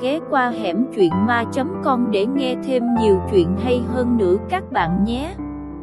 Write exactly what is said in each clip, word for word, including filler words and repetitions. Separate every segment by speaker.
Speaker 1: ghé qua hẻm truyện ma chấm com để nghe thêm nhiều chuyện hay hơn nữa các bạn nhé.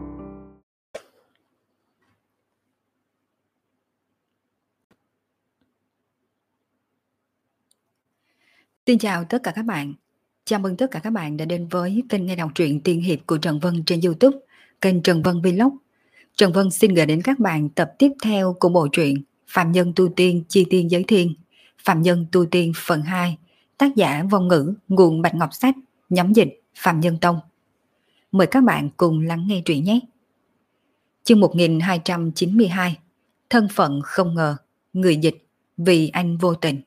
Speaker 2: Xin chào tất cả các bạn. Chào mừng tất cả các bạn đã đến với kênh nghe đọc truyện tiên hiệp của Trần Vân trên YouTube, kênh Trần Vân Vlog. Trần Vân xin gửi đến các bạn tập tiếp theo của bộ truyện Phạm Nhân Tu Tiên Chi Tiên Giới Thiên, Phạm Nhân Tu Tiên phần hai, tác giả Vong Ngữ, nguồn Bạch Ngọc Sách, nhóm dịch Phạm Nhân Tông. Mời các bạn cùng lắng nghe truyện nhé. Chương một nghìn hai trăm chín mươi hai, thân phận không ngờ, người dịch vì anh vô tình.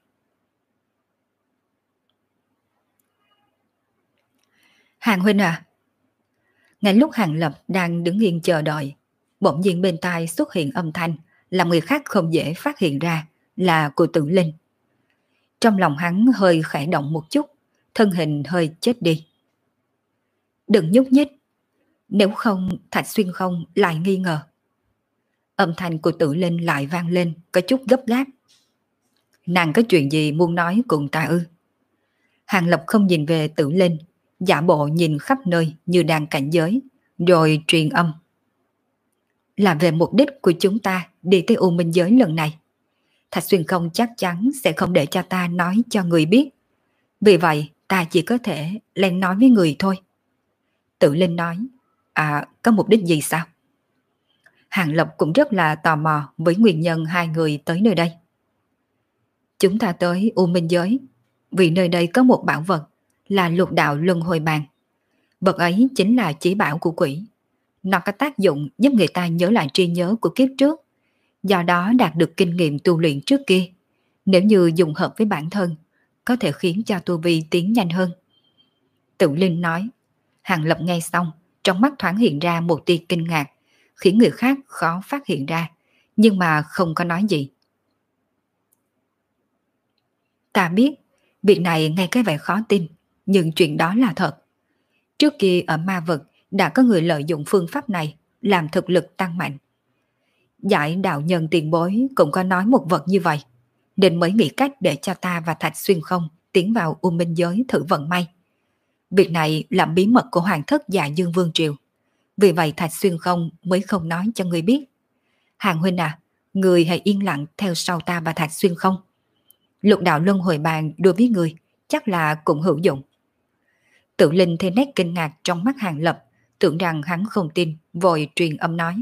Speaker 2: Hàng huynh à? Ngay lúc Hàng Lập đang đứng yên chờ đợi, bỗng nhiên bên tai xuất hiện âm thanh làm người khác không dễ phát hiện ra là của Tử Linh. Trong lòng hắn hơi khẽ động một chút, thân hình hơi chết đi. Đừng nhúc nhích, nếu không Thạch Xuyên không lại nghi ngờ. Âm thanh của Tử Linh lại vang lên có chút gấp gáp. Nàng có chuyện gì muốn nói cùng ta ư? Hàng Lập không nhìn về Tử Linh, giả bộ nhìn khắp nơi như đang cảnh giới, rồi truyền âm. Là về mục đích của chúng ta đi tới U Minh Giới lần này. Thạch Xuyên không chắc chắn sẽ không để cho ta nói cho người biết. Vì vậy ta chỉ có thể len nói với người thôi. Tử Linh nói. À, có mục đích gì sao? Hàng Lập cũng rất là tò mò với nguyên nhân hai người tới nơi đây. Chúng ta tới U Minh Giới vì nơi đây có một bảo vật là lục đạo luân hồi bàn. Vật ấy chính là chỉ bảo của quỷ. Nó có tác dụng giúp người ta nhớ lại trí nhớ của kiếp trước, do đó đạt được kinh nghiệm tu luyện trước kia. Nếu như dùng hợp với bản thân, có thể khiến cho tu vi tiến nhanh hơn. Tử Linh nói. Hàng Lập nghe xong, trong mắt thoáng hiện ra một tia kinh ngạc, khiến người khác khó phát hiện ra, nhưng mà không có nói gì. Ta biết, việc này nghe cái vẻ khó tin, nhưng chuyện đó là thật. Trước kia ở ma vực đã có người lợi dụng phương pháp này làm thực lực tăng mạnh. Giải đạo nhân tiền bối cũng có nói một vật như vậy, nên mới nghĩ cách để cho ta và Thạch Xuyên không tiến vào U Minh Giới thử vận may. Việc này là bí mật của Hoàng thất Dạ Dương Vương Triều, vì vậy Thạch Xuyên không mới không nói cho người biết. Hàng huynh à, người hãy yên lặng theo sau ta và Thạch Xuyên không. Lục đạo luân hồi bàn đối với người chắc là cũng hữu dụng. Tử Linh thấy nét kinh ngạc trong mắt Hàng Lập, tưởng rằng hắn không tin, vội truyền âm nói.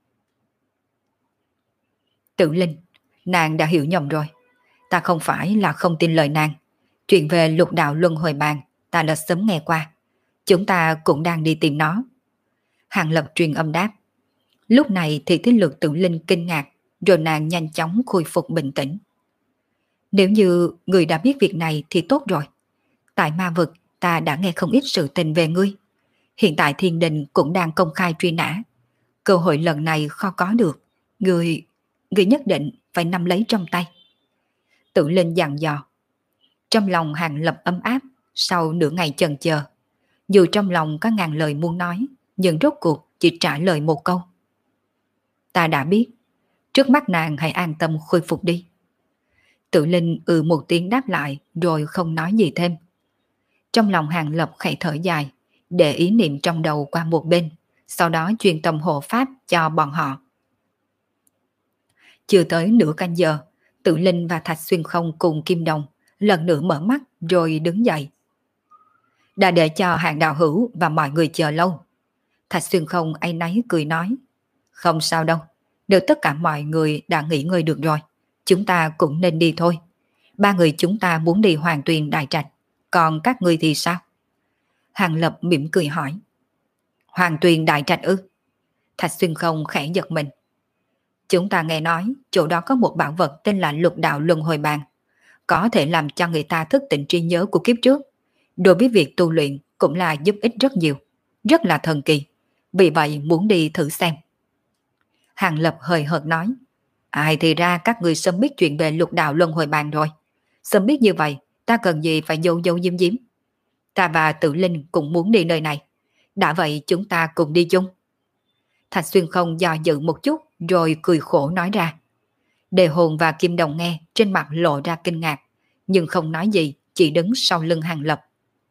Speaker 2: Tử Linh, nàng đã hiểu nhầm rồi. Ta không phải là không tin lời nàng. Chuyện về lục đạo luân hồi bàn ta đã sớm nghe qua. Chúng ta cũng đang đi tìm nó. Hàng Lập truyền âm đáp. Lúc này thì thế lực Tử Linh kinh ngạc, rồi nàng nhanh chóng khôi phục bình tĩnh. Nếu như người đã biết việc này thì tốt rồi. Tại ma vực ta đã nghe không ít sự tình về ngươi. Hiện tại thiên đình cũng đang công khai truy nã. Cơ hội lần này khó có được. Người, người nhất định phải nắm lấy trong tay. Tử Linh dặn dò. Trong lòng Hàng Lập ấm áp, sau nửa ngày chần chờ. Dù trong lòng có ngàn lời muốn nói, nhưng rốt cuộc chỉ trả lời một câu. Ta đã biết. Trước mắt nàng hãy an tâm khôi phục đi. Tử Linh ừ một tiếng đáp lại, rồi không nói gì thêm. Trong lòng Hàng Lập khẽ thở dài, để ý niệm trong đầu qua một bên, sau đó truyền tâm hộ pháp cho bọn họ. Chưa tới nửa canh giờ, Tử Linh và Thạch Xuyên không cùng Kim Đồng lần nữa mở mắt rồi đứng dậy. Đã để cho Hàng đạo hữu và mọi người chờ lâu. Thạch Xuyên không áy náy cười nói. Không sao đâu, nếu tất cả mọi người đã nghỉ ngơi được rồi, chúng ta cũng nên đi thôi. Ba người chúng ta muốn đi Hoàng Tuyền Đại Trạch, còn các ngươi thì sao? Hàng Lập mỉm cười hỏi. Hoàng Tuyền Đại Trạch ư? Thạch Xuyên không khẽ giật mình. Chúng ta nghe nói chỗ đó có một bảo vật tên là lục đạo luân hồi bàn, có thể làm cho người ta thức tỉnh trí nhớ của kiếp trước. Đối với việc tu luyện cũng là giúp ích rất nhiều, rất là thần kỳ. Vì vậy muốn đi thử xem. Hàng Lập hời hợt nói. Ai thì ra các người sớm biết chuyện về lục đạo luân hồi bàn rồi. Sớm biết như vậy, ta cần gì phải dâu dâu diếm diếm. Ta và Tử Linh cũng muốn đi nơi này. Đã vậy chúng ta cùng đi chung. Thạch Xuyên không do dự một chút, rồi cười khổ nói ra. Đề Hồn và Kim Đồng nghe, trên mặt lộ ra kinh ngạc, nhưng không nói gì, chỉ đứng sau lưng Hàng Lập.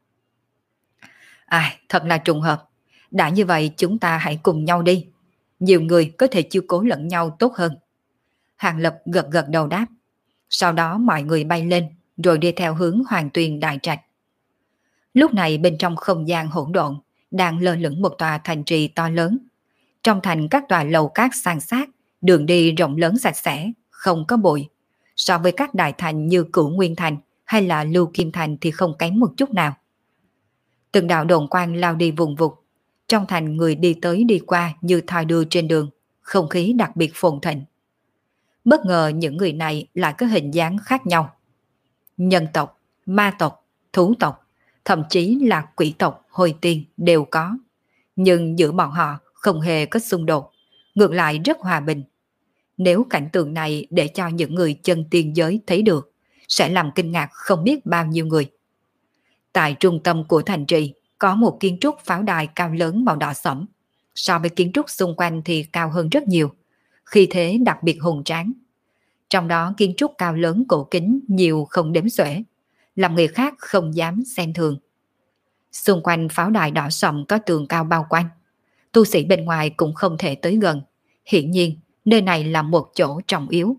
Speaker 2: À, thật là trùng hợp. Đã như vậy chúng ta hãy cùng nhau đi. Nhiều người có thể chiếu cố lẫn nhau tốt hơn. Hàng Lập gật gật đầu đáp. Sau đó mọi người bay lên, rồi đi theo hướng Hoàng Tuyền Đại Trạch. Lúc này bên trong không gian hỗn độn, đang lơ lửng một tòa thành trì to lớn. Trong thành các tòa lầu cát san sát, đường đi rộng lớn sạch sẽ, không có bụi. So với các đại thành như Cửu Nguyên Thành hay là Lưu Kim Thành thì không kém một chút nào. Từng đạo đồn quang lao đi vùng vụt. Trong thành người đi tới đi qua như thoi đưa trên đường, không khí đặc biệt phồn thịnh. Bất ngờ những người này lại có hình dáng khác nhau. Nhân tộc, ma tộc, thú tộc, thậm chí là quỷ tộc, hồi tiên đều có. Nhưng giữa bọn họ không hề có xung đột, ngược lại rất hòa bình. Nếu cảnh tượng này để cho những người chân tiên giới thấy được, sẽ làm kinh ngạc không biết bao nhiêu người. Tại trung tâm của thành trì có một kiến trúc pháo đài cao lớn màu đỏ sẫm. So với kiến trúc xung quanh thì cao hơn rất nhiều, khí thế đặc biệt hùng tráng. Trong đó kiến trúc cao lớn cổ kính nhiều không đếm xuể, làm người khác không dám xem thường. Xung quanh pháo đài đỏ sẫm có tường cao bao quanh, tu sĩ bên ngoài cũng không thể tới gần. Hiển nhiên nơi này là một chỗ trọng yếu.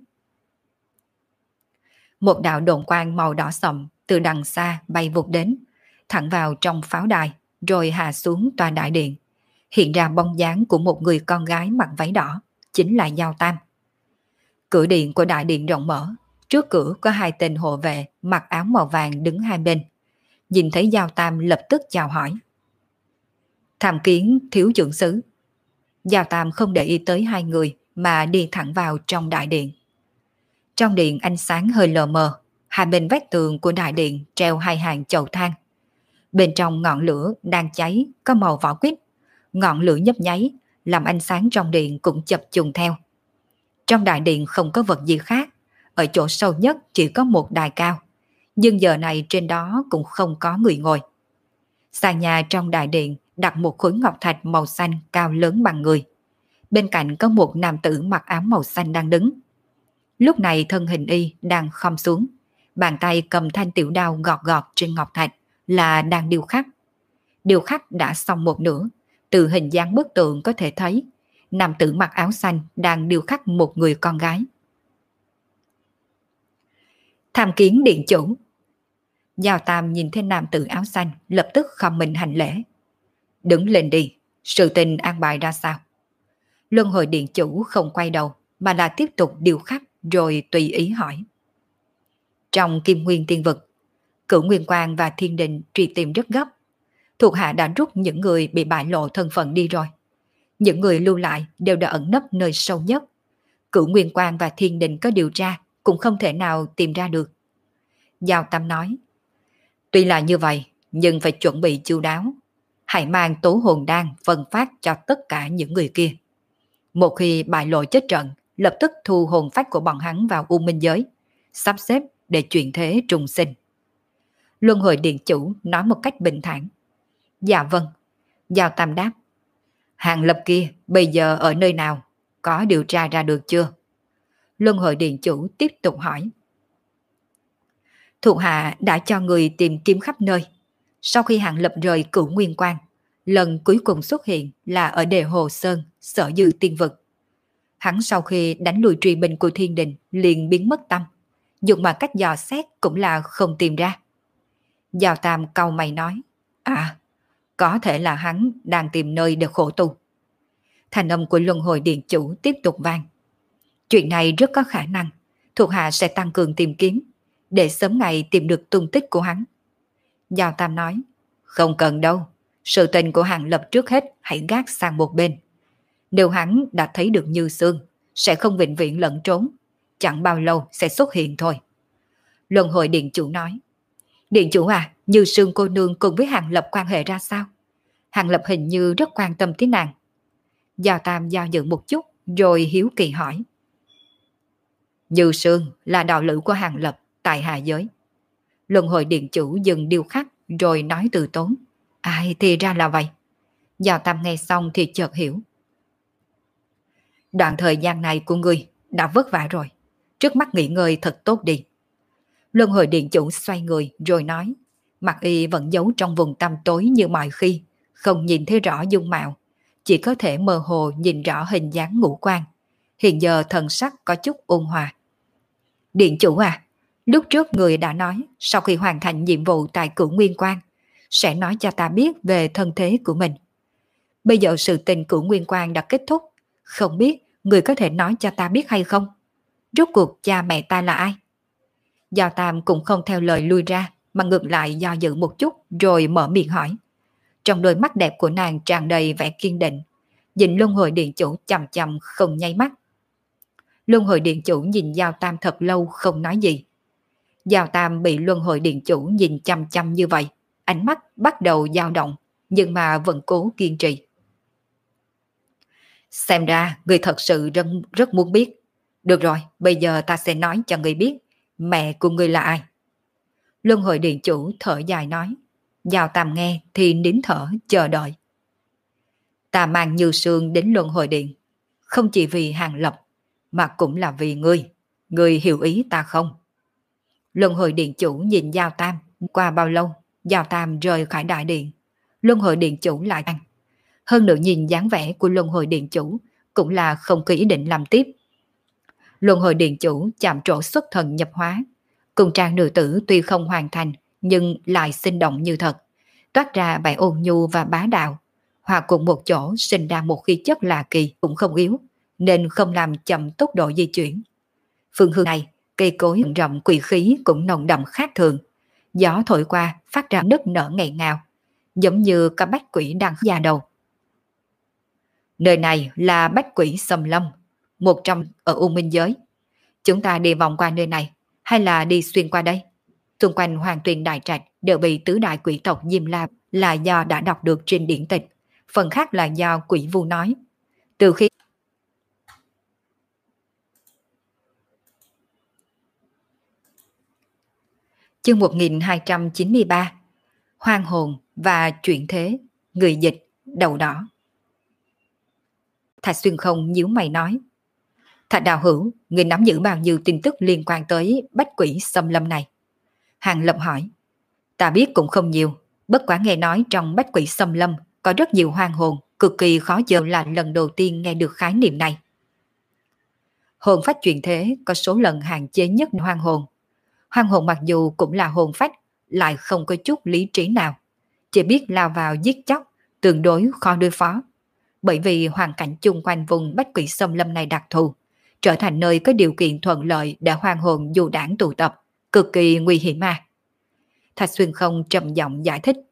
Speaker 2: Một đạo độn quang màu đỏ sẫm từ đằng xa bay vụt đến, thẳng vào trong pháo đài, rồi hạ xuống tòa đại điện. Hiện ra bóng dáng của một người con gái mặc váy đỏ, chính là Giao Tam. Cửa điện của đại điện rộng mở, trước cửa có hai tên hộ vệ mặc áo màu vàng đứng hai bên. Nhìn thấy Giao Tam lập tức chào hỏi. Tham kiến thiếu trưởng sứ. Giao Tam không để ý tới hai người mà đi thẳng vào trong đại điện. Trong điện ánh sáng hơi lờ mờ, hai bên vách tường của đại điện treo hai hàng chậu than. Bên trong ngọn lửa đang cháy có màu vỏ quýt, ngọn lửa nhấp nháy làm ánh sáng trong điện cũng chập chùng theo. Trong đại điện không có vật gì khác, ở chỗ sâu nhất chỉ có một đài cao, nhưng giờ này trên đó cũng không có người ngồi. Sàn nhà trong đại điện đặt một khối ngọc thạch màu xanh cao lớn bằng người. Bên cạnh có một nam tử mặc áo màu xanh đang đứng. Lúc này thân hình y đang khom xuống, bàn tay cầm thanh tiểu đao gọt gọt trên ngọc thạch là đang điêu khắc. Điêu khắc đã xong một nửa, từ hình dáng bức tượng có thể thấy nam tử mặc áo xanh đang điêu khắc một người con gái. Tham kiến điện chủ. Giao Tam nhìn thấy nam tử áo xanh lập tức khom mình hành lễ. Đứng lên đi, sự tình an bài ra sao? Luân hồi điện chủ không quay đầu mà là tiếp tục điêu khắc rồi tùy ý hỏi. Trong Kim Nguyên Tiên Vực, Cửu Nguyên Quang và Thiên Đình truy tìm rất gấp. Thuộc hạ đã rút những người bị bại lộ thân phận đi rồi. Những người lưu lại đều đã ẩn nấp nơi sâu nhất. Cửu Nguyên Quang và Thiên Đình có điều tra cũng không thể nào tìm ra được. Giao Tam nói, tuy là như vậy nhưng phải chuẩn bị chu đáo. Hãy mang tố hồn đan phân phát cho tất cả những người kia. Một khi bại lộ chết trận, lập tức thu hồn phách của bọn hắn vào U Minh giới, sắp xếp để chuyển thế trùng sinh. Luân hồi điện chủ nói một cách bình thản. Dạ vâng. Giao Tam đáp. Hàng Lập kia bây giờ ở nơi nào? Có điều tra ra được chưa? Luân hồi điện chủ tiếp tục hỏi. Thuộc hạ đã cho người tìm kiếm khắp nơi. Sau khi Hàng Lập rời Cửu Nguyên Quang, lần cuối cùng xuất hiện là ở Đề Hồ Sơn, Sở Dư Tiên Vực. Hắn sau khi đánh lùi truy binh của Thiên Đình liền biến mất tâm. Dùng mà cách dò xét cũng là không tìm ra. Giao Tam cau mày nói. À, có thể là hắn đang tìm nơi để khổ tu. Thành âm của Luân hồi điện chủ tiếp tục vang. Chuyện này rất có khả năng. Thuộc hạ sẽ tăng cường tìm kiếm, để sớm ngày tìm được tung tích của hắn. Giao Tam nói. Không cần đâu. Sự tình của Hàng Lập trước hết hãy gác sang một bên. Nếu hắn đã thấy được Như Sương, sẽ không vĩnh viễn lẫn trốn. Chẳng bao lâu sẽ xuất hiện thôi. Luân hồi điện chủ nói. Điện chủ à, Như Sương cô nương cùng với Hàng Lập quan hệ ra sao? Hàng Lập hình như rất quan tâm tới nàng. Giao Tam do dự một chút rồi hiếu kỳ hỏi. Như Sương là đạo lữ của Hàng Lập tại Hà Giới. Luân hồi điện chủ dừng điêu khắc rồi nói từ tốn. Ai thì ra là vậy. Giao Tam nghe xong thì chợt hiểu. Đoạn thời gian này của ngươi đã vất vả rồi. Trước mắt nghỉ ngơi thật tốt đi. Luân hồi điện chủ xoay người rồi nói, mặt y vẫn giấu trong vùng tăm tối như mọi khi, không nhìn thấy rõ dung mạo, chỉ có thể mơ hồ nhìn rõ hình dáng ngũ quan. Hiện giờ thần sắc có chút ôn hòa. Điện chủ à, lúc trước người đã nói sau khi hoàn thành nhiệm vụ tại Cửu Nguyên Quan sẽ nói cho ta biết về thân thế của mình. Bây giờ sự tình Cửu Nguyên Quan đã kết thúc, không biết người có thể nói cho ta biết hay không? Rốt cuộc cha mẹ ta là ai? Giao Tam cũng không theo lời lui ra, mà ngược lại do dự một chút rồi mở miệng hỏi. Trong đôi mắt đẹp của nàng tràn đầy vẻ kiên định, nhìn Luân Hồi Điện chủ chằm chằm không nháy mắt. Luân Hồi Điện chủ nhìn Giao Tam thật lâu không nói gì. Giao Tam bị Luân Hồi Điện chủ nhìn chằm chằm như vậy, ánh mắt bắt đầu dao động, nhưng mà vẫn cố kiên trì. Xem ra người thật sự rất, rất muốn biết. Được rồi, bây giờ ta sẽ nói cho người biết mẹ của người là ai. Luân Hồi Điện chủ thở dài nói. Giao Tam nghe thì nín thở chờ đợi. Ta mang Như Sương đến Luân Hồi Điện, không chỉ vì Hàng Lập, mà cũng là vì ngươi. Ngươi hiểu ý ta không? Luân Hồi Điện chủ nhìn Giao Tam. Qua bao lâu Giao Tam rời khỏi đại điện, Luân Hồi Điện chủ lại ăn. Hơn nữa nhìn dáng vẻ của Luân Hồi Điện chủ cũng là không có ý định làm tiếp. Luân Hồi Điện chủ chạm trổ xuất thần nhập hóa, cùng trang nữ tử tuy không hoàn thành nhưng lại sinh động như thật, toát ra vẻ ôn nhu và bá đạo, hòa cùng một chỗ sinh ra một khí chất lạ kỳ cũng không yếu, nên không làm chậm tốc độ di chuyển. Phương hướng này, cây cối rậm quỷ khí cũng nồng đậm khác thường, gió thổi qua phát ra nức nở nghẹn ngào, giống như có bách quỷ đang da đầu. Nơi này là bách quỷ xâm lâm, một trong ở U Minh giới. Chúng ta đi vòng qua nơi này, hay là đi xuyên qua đây? Xung quanh Hoàng Tuyền Đại Trạch đều bị tứ đại quỷ tộc Diêm La là do đã đọc được trên điển tịch, phần khác là do quỷ vu nói. Từ khi chương một nghìn hai trăm chín mươi ba Hoang hồn và chuyển thế, người dịch, đầu đỏ. Thạch Xuyên Không nhíu mày nói. Thạch đạo hữu, người nắm giữ bao nhiêu tin tức liên quan tới bách quỷ xâm lâm này? Hàng Lập hỏi. Ta biết cũng không nhiều, bất quá nghe nói trong bách quỷ xâm lâm có rất nhiều hoang hồn, cực kỳ khó chờ, là lần đầu tiên nghe được khái niệm này. Hồn phách chuyển thế có số lần hạn chế nhất hoang hồn. Hoang hồn mặc dù cũng là hồn phách, lại không có chút lý trí nào, chỉ biết lao vào giết chóc, tương đối khó đối phó. Bởi vì hoàn cảnh chung quanh vùng bách quỷ xâm lâm này đặc thù, trở thành nơi có điều kiện thuận lợi để hoang hồn du đảng tụ tập, cực kỳ nguy hiểm mà. Thạch Xuyên Không trầm giọng giải thích.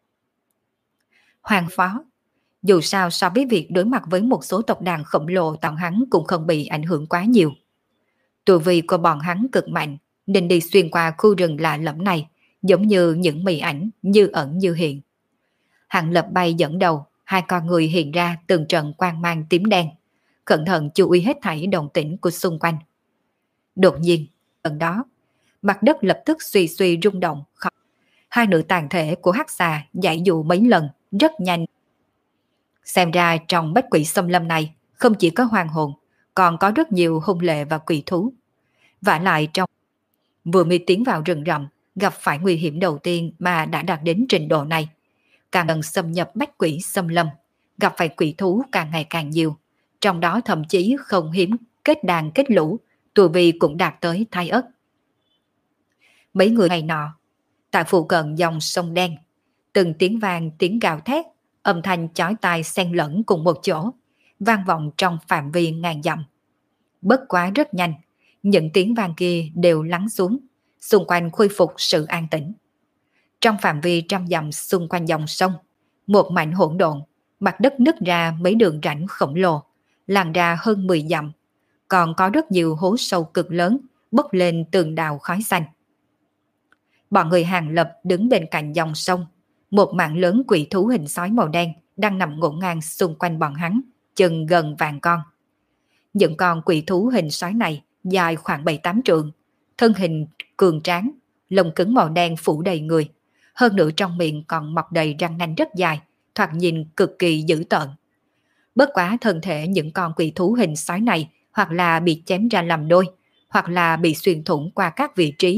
Speaker 2: Hoàng phó, dù sao so với việc đối mặt với một số tộc đàn khổng lồ, tặng hắn cũng không bị ảnh hưởng quá nhiều. Tu vi của bọn hắn cực mạnh, nên đi xuyên qua khu rừng lạ lẫm này, giống như những mị ảnh như ẩn như hiện. Hàng Lập bay dẫn đầu, hai con người hiện ra từng trận quang mang tím đen, cẩn thận chú ý hết thảy động tĩnh của xung quanh. Đột nhiên, gần đó, mặt đất lập tức suy suy rung động. Hai nữ tàn thể của hắc xà giải dụ mấy lần, rất nhanh. Xem ra trong bách quỷ xâm lâm này không chỉ có hoang hồn, còn có rất nhiều hung lệ và quỷ thú. Vả lại trong vừa mới tiến vào rừng rậm, gặp phải nguy hiểm đầu tiên mà đã đạt đến trình độ này. Càng gần xâm nhập bách quỷ xâm lâm, gặp phải quỷ thú càng ngày càng nhiều, trong đó thậm chí không hiếm kết đàn kết lũ, tu vi cũng đạt tới thái ất. Mấy người ngày nọ, tại phụ cận dòng sông đen, từng tiếng vang tiếng gào thét, âm thanh chói tai xen lẫn cùng một chỗ, vang vọng trong phạm vi ngàn dặm. Bất quá rất nhanh, những tiếng vang kia đều lắng xuống, xung quanh khôi phục sự an tĩnh. Trong phạm vi trăm dặm xung quanh dòng sông, một mảnh hỗn độn, mặt đất nứt ra mấy đường rãnh khổng lồ, lan ra hơn mười dặm, còn có rất nhiều hố sâu cực lớn bốc lên tường đào khói xanh. Bọn người Hàng Lập đứng bên cạnh dòng sông, một mạng lớn quỷ thú hình sói màu đen đang nằm ngổn ngang xung quanh bọn hắn, chừng gần vạn con. Những con quỷ thú hình sói này dài khoảng bảy tám trượng, thân hình cường tráng, lông cứng màu đen phủ đầy người, hơn nữa trong miệng còn mọc đầy răng nanh rất dài, thoạt nhìn cực kỳ dữ tợn. Bất quá thân thể những con quỷ thú hình sói này hoặc là bị chém ra làm đôi, hoặc là bị xuyên thủng qua các vị trí,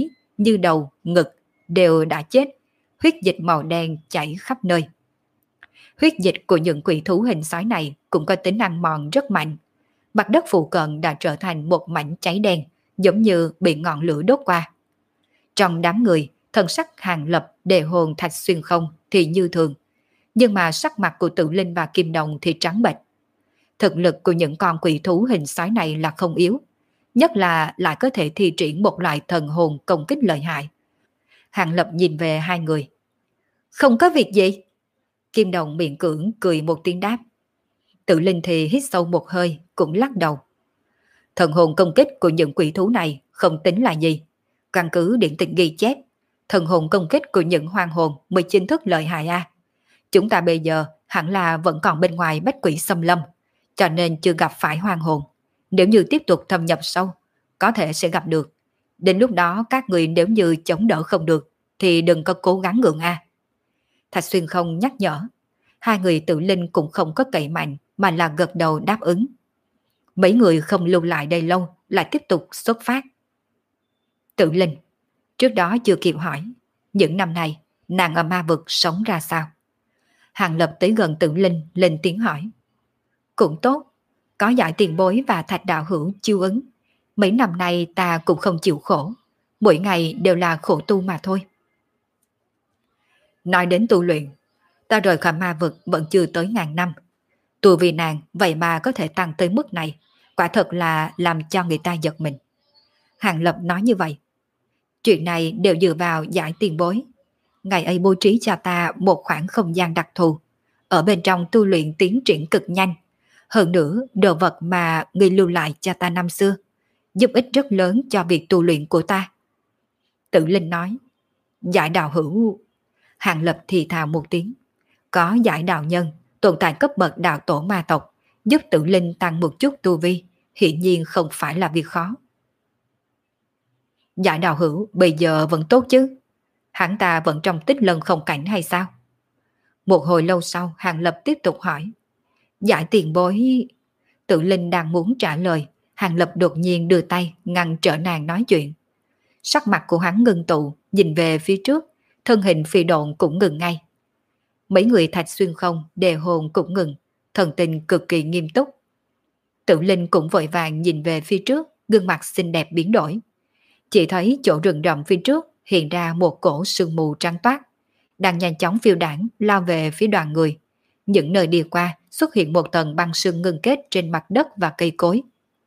Speaker 2: như đầu, ngực đều đã chết, huyết dịch màu đen chảy khắp nơi. Huyết dịch của những quỷ thú hình sói này cũng có tính ăn mòn rất mạnh. Mặt đất phụ cận đã trở thành một mảnh cháy đen, giống như bị ngọn lửa đốt qua. Trong đám người, thần sắc Hàng Lập, Đề Hồn, Thạch Xuyên Không thì như thường, nhưng mà sắc mặt của Tự Linh và Kim Đồng thì trắng bệch. Thực lực của những con quỷ thú hình sói này là không yếu, nhất là lại có thể thi triển một loại thần hồn công kích lợi hại. Hàng Lập nhìn về hai người. Không có việc gì. Kim Đồng miệng cưỡng cười một tiếng đáp. Tự Linh thì hít sâu một hơi, cũng lắc đầu. Thần hồn công kích của những quỷ thú này không tính là gì. Căn cứ điển tịch ghi chép, thần hồn công kích của những hoang hồn mới chính thức lợi hại a. Chúng ta bây giờ hẳn là vẫn còn bên ngoài bách quỷ xâm lâm, cho nên chưa gặp phải hoang hồn. Nếu như tiếp tục thâm nhập sâu, có thể sẽ gặp được. Đến lúc đó các người nếu như chống đỡ không được, thì đừng có cố gắng ngượng a. Thạch Xuyên Không nhắc nhở. Hai người Tự Linh cũng không có cậy mạnh, mà là gật đầu đáp ứng. Mấy người không lưu lại đây lâu, lại tiếp tục xuất phát. Tự Linh, trước đó chưa kịp hỏi, những năm này nàng ở ma vực sống ra sao? Hàng Lập tới gần Tự Linh lên tiếng hỏi. Cũng tốt, có giải tiền bối và Thạch đạo hữu chiêu ứng. Mấy năm nay ta cũng không chịu khổ, mỗi ngày đều là khổ tu mà thôi. Nói đến tu luyện, ta rời khỏi ma vực vẫn chưa tới ngàn năm. Tu vì nàng vậy mà có thể tăng tới mức này, quả thật là làm cho người ta giật mình. Hàng Lập nói như vậy. Chuyện này đều dựa vào giải tiền bối. Ngày ấy bố trí cho ta một khoảng không gian đặc thù, ở bên trong tu luyện tiến triển cực nhanh. Hơn nữa, đồ vật mà người lưu lại cho ta năm xưa, giúp ích rất lớn cho việc tu luyện của ta. Tự Linh nói. Giải đạo hữu. Hàng Lập thì thào một tiếng. Có giải đạo nhân, tồn tại cấp bậc đạo tổ ma tộc, giúp Tự Linh tăng một chút tu vi, hiển nhiên không phải là việc khó. Giải đạo hữu bây giờ vẫn tốt chứ? Hắn ta vẫn trong tích lân không cảnh hay sao? Một hồi lâu sau, Hàng Lập tiếp tục hỏi. Giải tiền bối. Tự Linh đang muốn trả lời, Hàng Lập đột nhiên đưa tay ngăn trở nàng nói chuyện. Sắc mặt của hắn ngưng tụ, nhìn về phía trước, thân hình phi độn cũng ngừng ngay. Mấy người Thạch Xuyên Không, Đề Hồn cũng ngừng, thần tình cực kỳ nghiêm túc. Tự Linh cũng vội vàng nhìn về phía trước, gương mặt xinh đẹp biến đổi. Chỉ thấy chỗ rừng rậm phía trước hiện ra một cổ sương mù trắng toát, đang nhanh chóng phiêu đảng lao về phía đoàn người. Những nơi đi qua xuất hiện một tầng băng sương ngưng kết trên mặt đất và cây cối.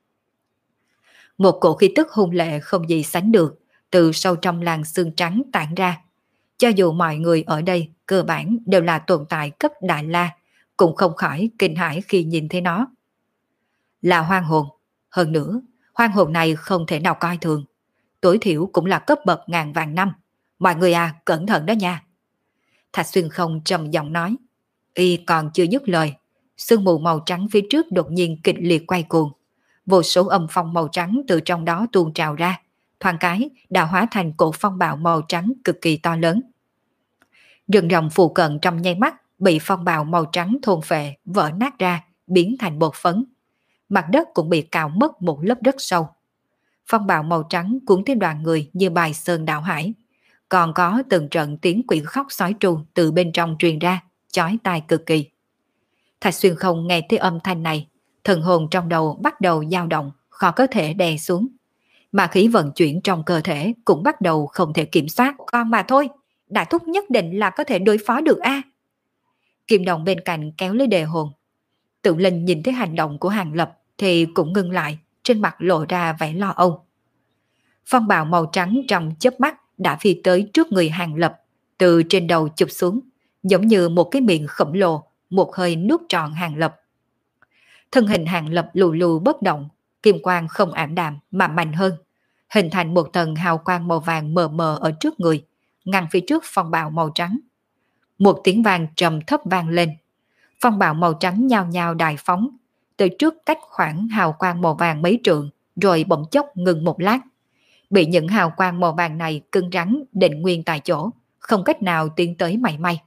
Speaker 2: Một cổ khí tức hung lệ không gì sánh được từ sâu trong làn sương trắng tản ra. Cho dù mọi người ở đây cơ bản đều là tồn tại cấp Đại La, cũng không khỏi kinh hãi khi nhìn thấy nó. Là hoang hồn. Hơn nữa, hoang hồn này không thể nào coi thường. Tối thiểu cũng là cấp bậc ngàn vạn năm. Mọi người à, cẩn thận đó nha. Thạch Xuyên Không trầm giọng nói. Y còn chưa dứt lời, sương mù màu trắng phía trước đột nhiên kịch liệt quay cuồng. Vô số âm phong màu trắng từ trong đó tuôn trào ra, thoáng cái đã hóa thành cổ phong bạo màu trắng cực kỳ to lớn. Rừng rậm phụ cận trong nháy mắt bị phong bạo màu trắng thôn phệ, vỡ nát ra, biến thành bột phấn. Mặt đất cũng bị cào mất một lớp đất sâu. Phong bạo màu trắng cuốn theo đoàn người như bài sơn đảo hải. Còn có từng trận tiếng quỷ khóc sói tru từ bên trong truyền ra, chói tai cực kỳ. Thạch Xuyên Không nghe thấy âm thanh này, thần hồn trong đầu bắt đầu dao động, khó có thể đè xuống. Mà khí vận chuyển trong cơ thể cũng bắt đầu không thể kiểm soát. Con mà thôi, đại thúc nhất định là có thể đối phó được a. Kim Đồng bên cạnh kéo lấy Đề Hồn. Tự Linh nhìn thấy hành động của Hàng Lập thì cũng ngưng lại, trên mặt lộ ra vẻ lo âu. Phong bào màu trắng trong chớp mắt đã phi tới trước người Hàng Lập, từ trên đầu chụp xuống, giống như một cái miệng khổng lồ, một hơi nuốt trọn Hàng Lập. Thân hình Hàng Lập lù lù bất động, kim quang không ảm đạm mà mạnh hơn, hình thành một tầng hào quang màu vàng mờ mờ ở trước người, ngăn phía trước phong bào màu trắng. Một tiếng vang trầm thấp vang lên, phong bào màu trắng nhao nhao đại phóng, từ trước cách khoảng hào quang màu vàng mấy trượng, rồi bỗng chốc ngừng một lát. Bị những hào quang màu vàng này cứng rắn định nguyên tại chỗ, không cách nào tiến tới mảy may.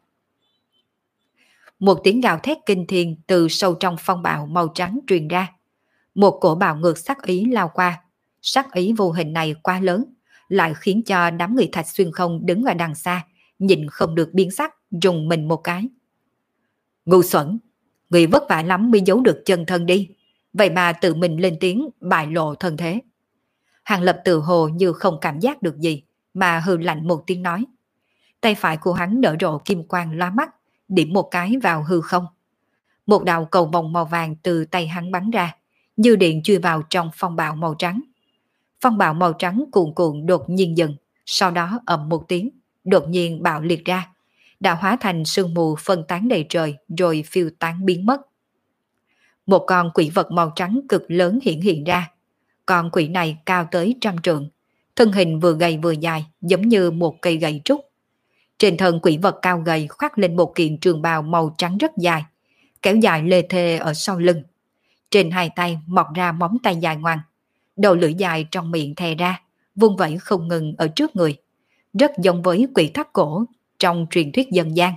Speaker 2: Một tiếng gào thét kinh thiên từ sâu trong phong bạo màu trắng truyền ra. Một cổ bạo ngược sắc ý lao qua. Sắc ý vô hình này quá lớn, lại khiến cho đám người Thạch Xuyên Không đứng ở đằng xa, nhìn không được biến sắc, rùng mình một cái. Ngu xuẩn, người vất vả lắm mới giấu được chân thân đi, vậy mà tự mình lên tiếng bại lộ thân thế. Hàng Lập tự hồ như không cảm giác được gì, mà hừ lạnh một tiếng nói. Tay phải của hắn nở rộ kim quang lóa mắt, điểm một cái vào hư không. Một đạo cầu vòng màu vàng từ tay hắn bắn ra, như điện chui vào trong phong bạo màu trắng. Phong bạo màu trắng cuồn cuộn đột nhiên dừng, sau đó ầm một tiếng, đột nhiên bạo liệt ra, đã hóa thành sương mù phân tán đầy trời rồi phiêu tán biến mất. Một con quỷ vật màu trắng cực lớn hiện hiện ra. Con quỷ này cao tới trăm trượng, thân hình vừa gầy vừa dài, giống như một cây gậy trúc. Trên thân quỷ vật cao gầy khoác lên một kiện trường bào màu trắng rất dài, kéo dài lê thê ở sau lưng. Trên hai tay mọc ra móng tay dài ngoằng, đầu lưỡi dài trong miệng thè ra, vung vẩy không ngừng ở trước người, rất giống với quỷ thắt cổ trong truyền thuyết dân gian.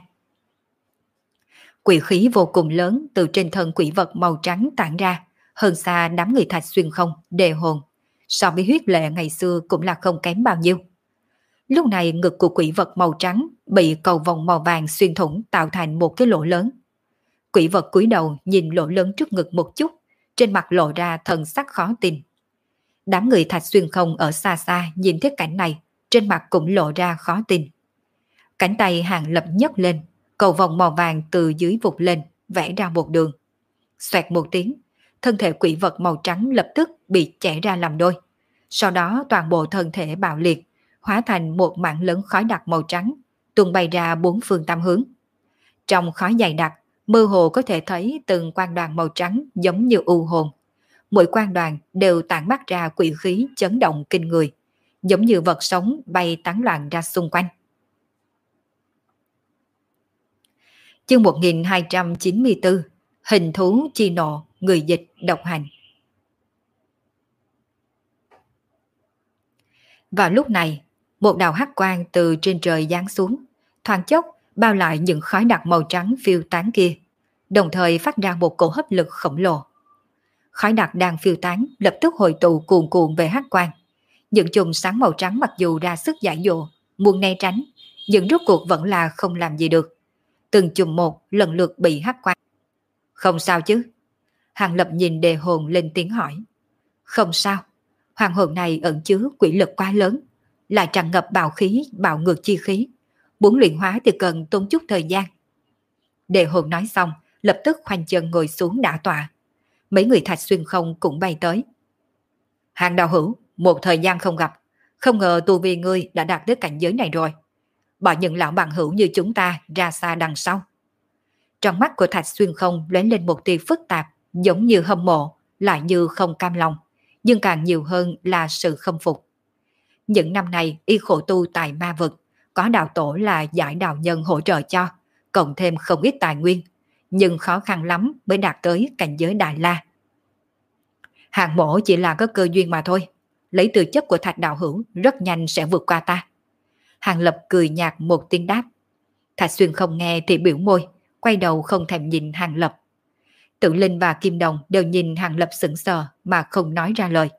Speaker 2: Quỷ khí vô cùng lớn từ trên thân quỷ vật màu trắng tản ra, hơn xa đám người Thạch Xuyên Không, Đề Hồn, so với huyết lệ ngày xưa cũng là không kém bao nhiêu. Lúc này ngực của quỷ vật màu trắng bị cầu vòng màu vàng xuyên thủng tạo thành một cái lỗ lớn. Quỷ vật cúi đầu nhìn lỗ lớn trước ngực một chút, trên mặt lộ ra thần sắc khó tin. Đám người Thạch Xuyên Không ở xa xa nhìn thấy cảnh này, trên mặt cũng lộ ra khó tin. Cánh tay Hàng Lập nhấc lên, cầu vòng màu vàng từ dưới vụt lên, vẽ ra một đường. Xoẹt một tiếng, thân thể quỷ vật màu trắng lập tức bị chẻ ra làm đôi. Sau đó toàn bộ thân thể bạo liệt, hóa thành một mảng lớn khói đặc màu trắng, tung bay ra bốn phương tám hướng. Trong khói dày đặc, mơ hồ có thể thấy từng quang đoàn màu trắng giống như u hồn. Mỗi quang đoàn đều tản mát ra quỷ khí chấn động kinh người, giống như vật sống bay tán loạn ra xung quanh. Chương một nghìn hai trăm chín mươi tư, Hình thú chi nộ, người dịch độc hành. Vào lúc này, một đạo hắc quang từ trên trời giáng xuống, thoáng chốc bao lại những khói đặc màu trắng phiêu tán kia, đồng thời phát ra một cổ hấp lực khổng lồ. Khói đặc đang phiêu tán lập tức hội tụ cuồn cuộn về hắc quang. Những chùm sáng màu trắng mặc dù ra sức giải dụ, muốn né tránh, nhưng rốt cuộc vẫn là không làm gì được. Từng chùm một lần lượt bị hắc quang. Không sao chứ? Hàng Lập nhìn Đề Hồn lên tiếng hỏi. Không sao, hoàng hồn này ẩn chứa quỷ lực quá lớn, lại tràn ngập bạo khí, bạo ngược chi khí. Muốn luyện hóa thì cần tốn chút thời gian. Đề Hồn nói xong, lập tức khoanh chân ngồi xuống đả tọa. Mấy người Thạch Xuyên Không cũng bay tới. Hàng đạo hữu, một thời gian không gặp, không ngờ tu vi ngươi đã đạt tới cảnh giới này rồi. Bỏ những lão bằng hữu như chúng ta ra xa đằng sau. Trong mắt của Thạch Xuyên Không lóe lên một tia phức tạp, giống như hâm mộ, lại như không cam lòng, nhưng càng nhiều hơn là sự khâm phục. Những năm này y khổ tu tại ma vực, có đạo tổ là giải đạo nhân hỗ trợ cho, cộng thêm không ít tài nguyên, nhưng khó khăn lắm mới đạt tới cảnh giới Đại La. Hàng mổ chỉ là có cơ duyên mà thôi, lấy tư chất của Thạch đạo hữu rất nhanh sẽ vượt qua ta. Hàng Lập cười nhạt một tiếng đáp. Thạch Xuyên Không nghe thì biểu môi, quay đầu không thèm nhìn Hàng Lập. Tự Linh và Kim Đồng đều nhìn Hàng Lập sững sờ mà không nói ra lời.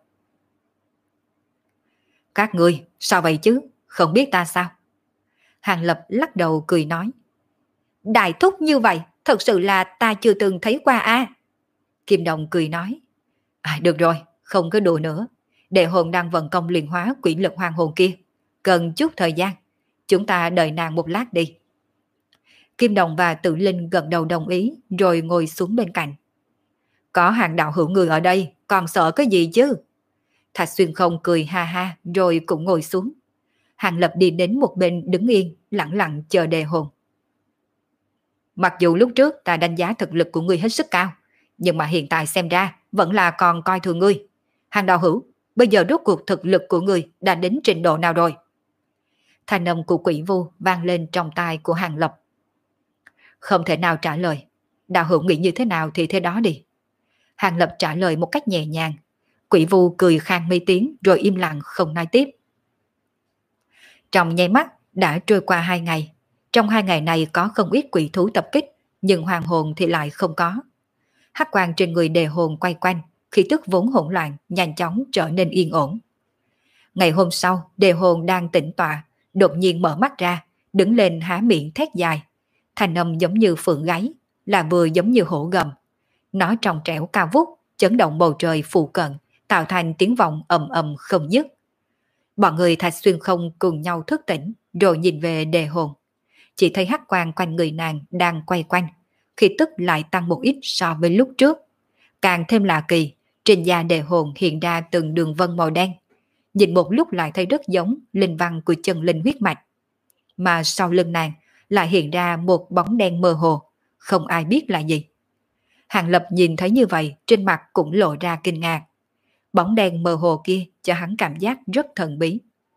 Speaker 2: Các ngươi, sao vậy chứ? Không biết ta sao? Hàng Lập lắc đầu cười nói. Đại thúc như vậy, thật sự là ta chưa từng thấy qua a. À? Kim Đồng cười nói. À, được rồi, không có đùa nữa. Đệ hồn đang vận công luyện hóa quỷ lực hoàng hồn kia. Cần chút thời gian. Chúng ta đợi nàng một lát đi. Kim Đồng và Tự Linh gật đầu đồng ý rồi ngồi xuống bên cạnh. Có Hàng đạo hữu người ở đây, còn sợ cái gì chứ? Thạch Xuyên Không cười ha ha rồi cũng ngồi xuống. Hàng Lập đi đến một bên đứng yên, lặng lặng chờ Đề hồn. Mặc dù lúc trước ta đánh giá thực lực của ngươi hết sức cao, nhưng mà hiện tại xem ra vẫn là còn coi thường ngươi. Hàng đạo hữu, bây giờ rốt cuộc thực lực của ngươi đã đến trình độ nào rồi? Thanh âm của Quỷ Vu vang lên trong tai của Hàng Lập. Không thể nào trả lời. Đạo hữu nghĩ như thế nào thì thế đó đi. Hàng Lập trả lời một cách nhẹ nhàng. Quỷ Vu cười khang mấy tiếng rồi im lặng không nói tiếp. Trong nháy mắt đã trôi qua hai ngày. Trong hai ngày này có không ít quỷ thú tập kích, nhưng hoàng hồn thì lại không có. Hắc quang trên người Đề hồn quay quanh, khí tức vốn hỗn loạn nhanh chóng trở nên yên ổn. Ngày hôm sau, đề hồn đang tĩnh tọa, đột nhiên mở mắt ra, đứng lên há miệng thét dài. Thanh âm giống như phượng gáy, là vừa giống như hổ gầm. Nó trong trẻo cao vút, chấn động bầu trời phụ cận, tạo thành tiếng vọng ầm ầm không dứt. Bọn người Thạch Xuyên Không cùng nhau thức tỉnh, rồi nhìn về đề hồn. Chỉ thấy hắc quang quanh người nàng đang quay quanh, khí tức lại tăng một ít so với lúc trước. Càng thêm lạ kỳ, trên da đề hồn hiện ra từng đường vân màu đen. Nhìn một lúc lại thấy rất giống linh văn của chân linh huyết mạch. Mà sau lưng nàng lại hiện ra một bóng đen mơ hồ, không ai biết là gì. Hàng Lập nhìn thấy như vậy, trên mặt cũng lộ ra kinh ngạc. Bóng đen mơ hồ kia cho hắn cảm giác rất thần bí.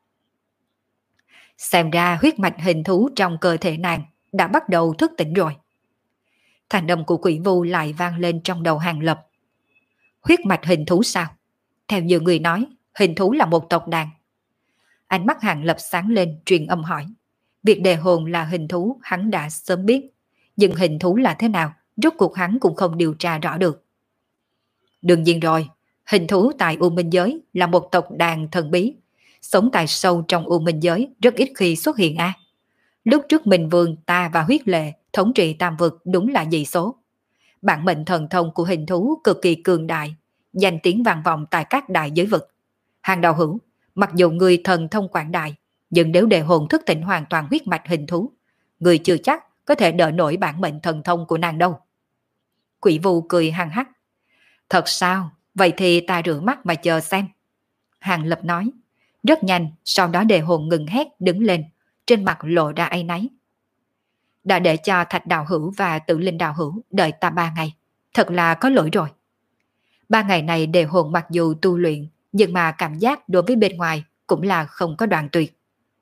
Speaker 2: Xem ra huyết mạch hình thú trong cơ thể nàng đã bắt đầu thức tỉnh rồi. Thanh âm của Quỷ Vu lại vang lên trong đầu Hàng Lập. Huyết mạch hình thú sao? Theo nhiều người nói, hình thú là một tộc đàn. Ánh mắt Hàng Lập sáng lên, truyền âm hỏi. Việc đề hồn là hình thú hắn đã sớm biết, nhưng hình thú là thế nào, rốt cuộc hắn cũng không điều tra rõ được. Đương nhiên rồi, hình thú tại U Minh Giới là một tộc đàn thần bí, sống tại sâu trong U Minh Giới rất ít khi xuất hiện a. À. Lúc trước Minh Vương ta và huyết lệ thống trị tam vực đúng là dị số. Bản mệnh thần thông của hình thú cực kỳ cường đại, danh tiếng vang vọng tại các đại giới vực. Hàng đạo hữu, mặc dù người thần thông quảng đại, nhưng nếu đề hồn thức tỉnh hoàn toàn huyết mạch hình thú, người chưa chắc có thể đỡ nổi bản mệnh thần thông của nàng đâu. Quỷ Vu cười hăng hắc. Thật sao? Vậy thì ta rửa mắt mà chờ xem. Hàng Lập nói. Rất nhanh, sau đó đề hồn ngừng hét đứng lên, trên mặt lộ ra áy náy. Đã để cho Thạch đạo hữu và Tự Linh đạo hữu đợi ta ba ngày. Thật là có lỗi rồi. Ba ngày này đề hồn mặc dù tu luyện, nhưng mà cảm giác đối với bên ngoài cũng là không có đoạn tuyệt.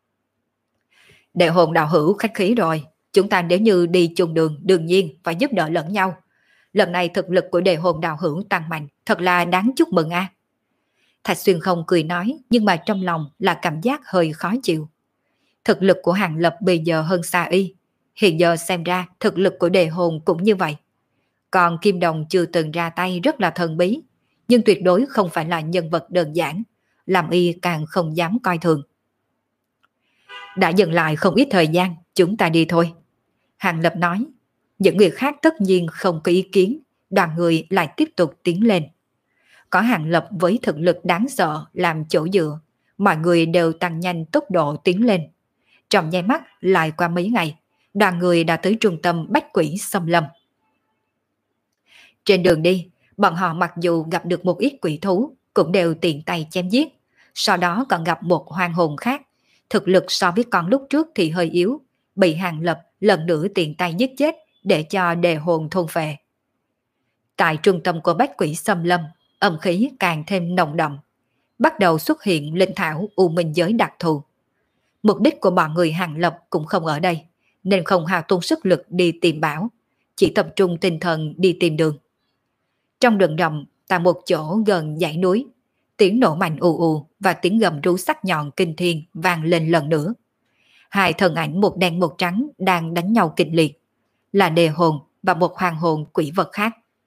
Speaker 2: Đề hồn đạo hữu khách khí rồi, chúng ta nếu như đi chung đường đương nhiên phải giúp đỡ lẫn nhau. Lần này thực lực của đề hồn đạo hữu tăng mạnh, thật là đáng chúc mừng a. À. Thạch Xuyên Không cười nói, nhưng mà trong lòng là cảm giác hơi khó chịu. Thực lực của Hàng Lập bây giờ hơn xa y, hiện giờ xem ra thực lực của đề hồn cũng như vậy. Còn Kim Đồng chưa từng ra tay rất là thần bí, nhưng tuyệt đối không phải là nhân vật đơn giản, làm y càng không dám coi thường. Đã dừng lại không ít thời gian, chúng ta đi thôi. Hàng Lập nói. Những người khác tất nhiên không có ý kiến, đoàn người lại tiếp tục tiến lên. Có Hàng Lập với thực lực đáng sợ làm chỗ dựa, mọi người đều tăng nhanh tốc độ tiến lên. Trong nháy mắt lại qua mấy ngày, đoàn người đã tới trung tâm Bách Quỷ Xâm Lâm. Trên đường đi, bọn họ mặc dù gặp được một ít quỷ thú, cũng đều tiện tay chém giết. Sau đó còn gặp một hoang hồn khác, thực lực so với con lúc trước thì hơi yếu, bị Hàng Lập lần nữa tiện tay giết chết để cho đề hồn thôn phệ. Tại trung tâm của Bách Quỷ Xâm Lâm, âm khí càng thêm nồng đậm, bắt đầu xuất hiện linh thảo U Minh Giới đặc thù. Mục đích của bọn người Hàng Lập cũng không ở đây, nên không hao tốn sức lực đi tìm bảo, chỉ tập trung tinh thần đi tìm đường. Trong rừng rậm, tại một chỗ gần dãy núi, tiếng nổ mạnh ù ù và tiếng gầm rú sắc nhọn kinh thiên vang lên lần nữa. Hai thân ảnh một đen một trắng đang đánh nhau kịch liệt, là đề hồn và một hoàng hồn quỷ vật khác.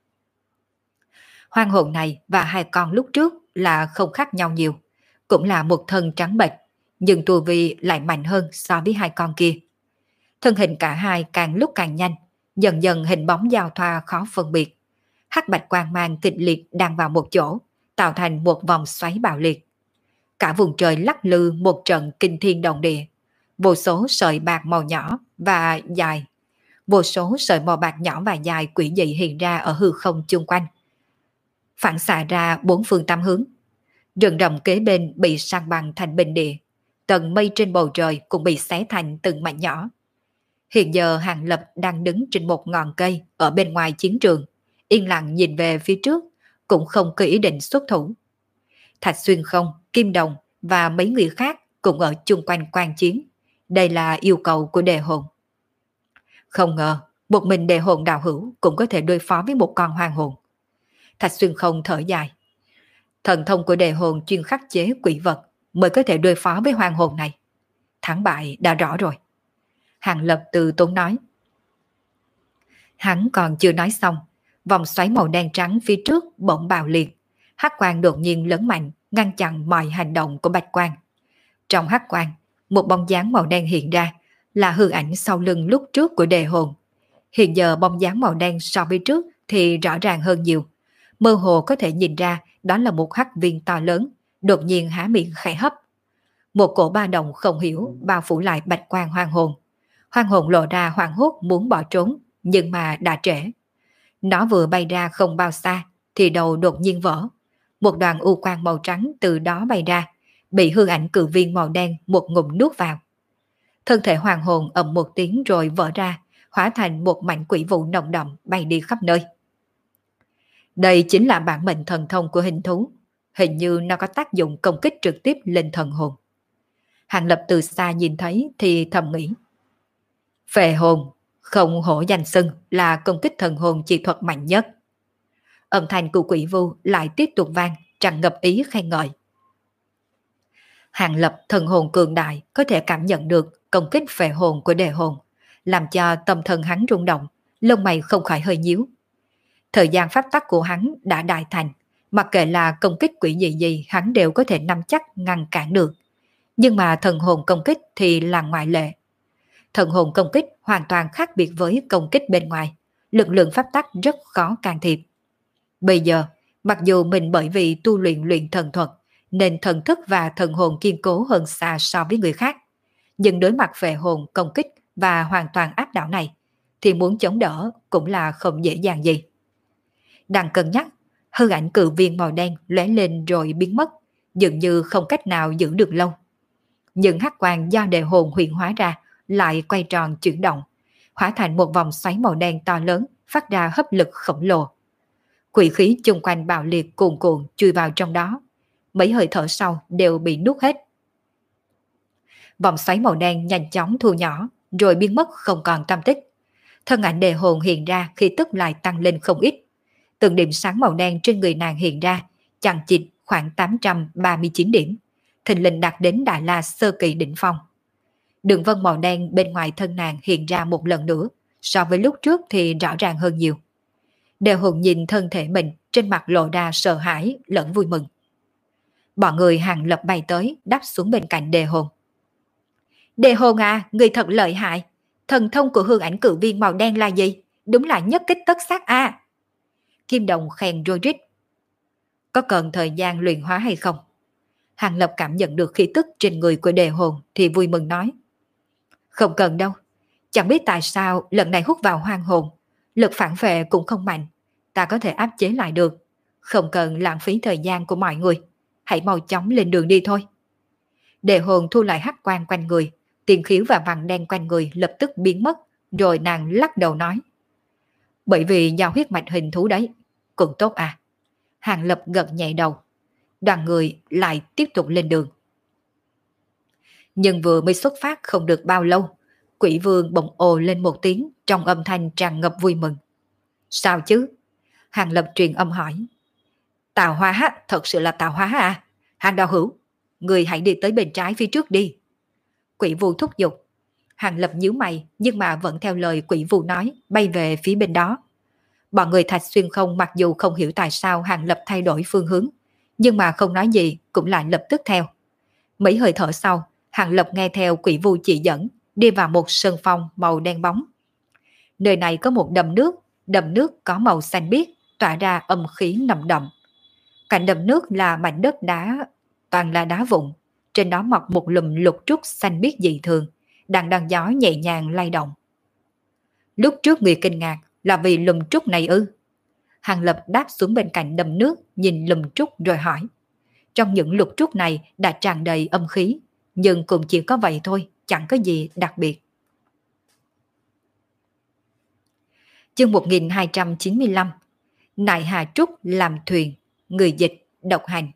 Speaker 2: Hoàng hồn này và hai con lúc trước là không khác nhau nhiều, cũng là một thân trắng bệch, nhưng tu vi lại mạnh hơn so với hai con kia. Thân hình cả hai càng lúc càng nhanh, dần dần hình bóng giao thoa khó phân biệt. Hắc bạch quang mang kịch liệt đang vào một chỗ, tạo thành một vòng xoáy bạo liệt. Cả vùng trời lắc lư một trận kinh thiên động địa, vô số sợi bạc màu nhỏ và dài, vô số sợi màu bạc nhỏ và dài quỷ dị hiện ra ở hư không chung quanh, phản xạ ra bốn phương tám hướng. Rừng rậm kế bên bị san bằng thành bình địa, tầng mây trên bầu trời cũng bị xé thành từng mảnh nhỏ. Hiện giờ Hàng Lập đang đứng trên một ngọn cây ở bên ngoài chiến trường, yên lặng nhìn về phía trước, cũng không có ý định xuất thủ. Thạch Xuyên Không, Kim Đồng và mấy người khác cũng ở chung quanh quan chiến. Đây là yêu cầu của đề hồn. Không ngờ, một mình đề hồn đạo hữu cũng có thể đối phó với một con hoàng hồn. Thạch Xuyên Không thở dài. Thần thông của đề hồn chuyên khắc chế quỷ vật mới có thể đối phó với hoàng hồn này. Thắng bại đã rõ rồi. Hàng Lập từ tốn nói. Hắn còn chưa nói xong, vòng xoáy màu đen trắng phía trước bỗng bạo liệt. hắc quang đột nhiên lớn mạnh, ngăn chặn mọi hành động của bạch quang. Trong hắc quang, một bóng dáng màu đen hiện ra, là hư ảnh sau lưng lúc trước của đề hồn. Hiện giờ bóng dáng màu đen so với trước thì rõ ràng hơn nhiều. Mơ hồ có thể nhìn ra đó là một hắc viên to lớn, đột nhiên há miệng khẽ hấp. Một cổ ba động không hiểu bao phủ lại bạch quang hoang hồn. Hoang hồn lộ ra hoảng hốt muốn bỏ trốn, nhưng mà đã trễ. Nó vừa bay ra không bao xa, thì đầu đột nhiên vỡ. Một đoàn u quang màu trắng từ đó bay ra, bị hư ảnh cự viên màu đen một ngụm nuốt vào. Thân thể hoàng hồn ầm một tiếng rồi vỡ ra, hóa thành một mảnh quỷ vụ nồng đậm bay đi khắp nơi. Đây chính là bản mệnh thần thông của hình thú. Hình như nó có tác dụng công kích trực tiếp lên thần hồn. Hàng Lập từ xa nhìn thấy thì thầm nghĩ. Phệ hồn, không hổ danh xưng là công kích thần hồn chi thuật mạnh nhất. Âm thanh của quỷ vu lại tiếp tục vang, tràn ngập ý khen ngợi. Hàng Lập thần hồn cường đại có thể cảm nhận được công kích phệ hồn của đề hồn, làm cho tâm thần hắn rung động, lông mày không khỏi hơi nhíu. Thời gian pháp tắc của hắn đã đại thành, mặc kệ là công kích quỷ gì gì hắn đều có thể nắm chắc ngăn cản được. Nhưng mà thần hồn công kích thì là ngoại lệ. Thần hồn công kích hoàn toàn khác biệt với công kích bên ngoài, lực lượng pháp tắc rất khó can thiệp. Bây giờ, mặc dù mình bởi vì tu luyện luyện thần thuật, nên thần thức và thần hồn kiên cố hơn xa so với người khác, nhưng đối mặt về hồn công kích và hoàn toàn áp đảo này, thì muốn chống đỡ cũng là không dễ dàng gì. Đang cân nhắc, hư ảnh cự viên màu đen lóe lên rồi biến mất, dường như không cách nào giữ được lâu. Nhưng hắc quang do đề hồn huyền hóa ra lại quay tròn chuyển động, hóa thành một vòng xoáy màu đen to lớn, phát ra hấp lực khổng lồ. Quỷ khí chung quanh bạo liệt cuồn cuộn chui vào trong đó, mấy hơi thở sau đều bị nuốt hết. Vòng xoáy màu đen nhanh chóng thu nhỏ, rồi biến mất không còn tăm tích. Thân ảnh đề hồn hiện ra khi tức lại tăng lên không ít. Từng điểm sáng màu đen trên người nàng hiện ra, chằng chịt khoảng tám trăm ba mươi chín điểm, thình lình đạt đến Đại La sơ kỳ đỉnh phong. Đường vân màu đen bên ngoài thân nàng hiện ra một lần nữa, so với lúc trước thì rõ ràng hơn nhiều. Đề hồn nhìn thân thể mình, trên mặt lộ ra sợ hãi lẫn vui mừng. Bọn người Hàng Lập bay tới, đáp xuống bên cạnh đề hồn. Đề hồn à, người thật lợi hại. Thần thông của hương ảnh cự viên màu đen là gì? Đúng là nhất kích tất sát a. À. Kim Đồng khen rối rít. Có cần thời gian luyện hóa hay không? Hàng Lập cảm nhận được khí tức trên người của đề hồn thì vui mừng nói. Không cần đâu. Chẳng biết tại sao lần này hút vào hoang hồn, lực phản vệ cũng không mạnh. Ta có thể áp chế lại được. Không cần lãng phí thời gian của mọi người. Hãy mau chóng lên đường đi thôi. Đề hồn thu lại hắc quang quanh người, tiền khiếu và vằn đen quanh người lập tức biến mất, rồi nàng lắc đầu nói. Bởi vì giao huyết mạch hình thú đấy. Cũng tốt à. Hàng Lập gật nhẹ đầu. Đoàn người lại tiếp tục lên đường. Nhưng vừa mới xuất phát không được bao lâu, quỷ vương bỗng ồ lên một tiếng trong âm thanh tràn ngập vui mừng. Sao chứ? Hàng Lập truyền âm hỏi. Tào hóa, thật sự là tào hóa à? Hàng đạo hữu, người hãy đi tới bên trái phía trước đi. Quỷ vu thúc giục. Hàng Lập nhíu mày nhưng mà vẫn theo lời quỷ vu nói, bay về phía bên đó. Bọn người Thạch Xuyên Không mặc dù không hiểu tại sao Hàng Lập thay đổi phương hướng, nhưng mà không nói gì cũng lại lập tức theo. Mấy hơi thở sau, Hàng Lập nghe theo quỷ vu chỉ dẫn, đi vào một sân phong màu đen bóng. Nơi này có một đầm nước, đầm nước có màu xanh biếc, tỏa ra âm khí nồng đậm. Cạnh đầm nước là mảnh đất đá, toàn là đá vụn, trên đó mọc một lùm lục trúc xanh biếc dị thường, đang đằng gió nhẹ nhàng lay động. Lúc trước người kinh ngạc là vì lùm trúc này ư? Hàng Lập đáp xuống bên cạnh đầm nước, nhìn lùm trúc rồi hỏi. Trong những lục trúc này đã tràn đầy âm khí, nhưng cũng chỉ có vậy thôi, chẳng có gì đặc biệt. Chương một nghìn hai trăm chín mươi lăm. Nại Hà Trúc làm thuyền, người dịch độc hành.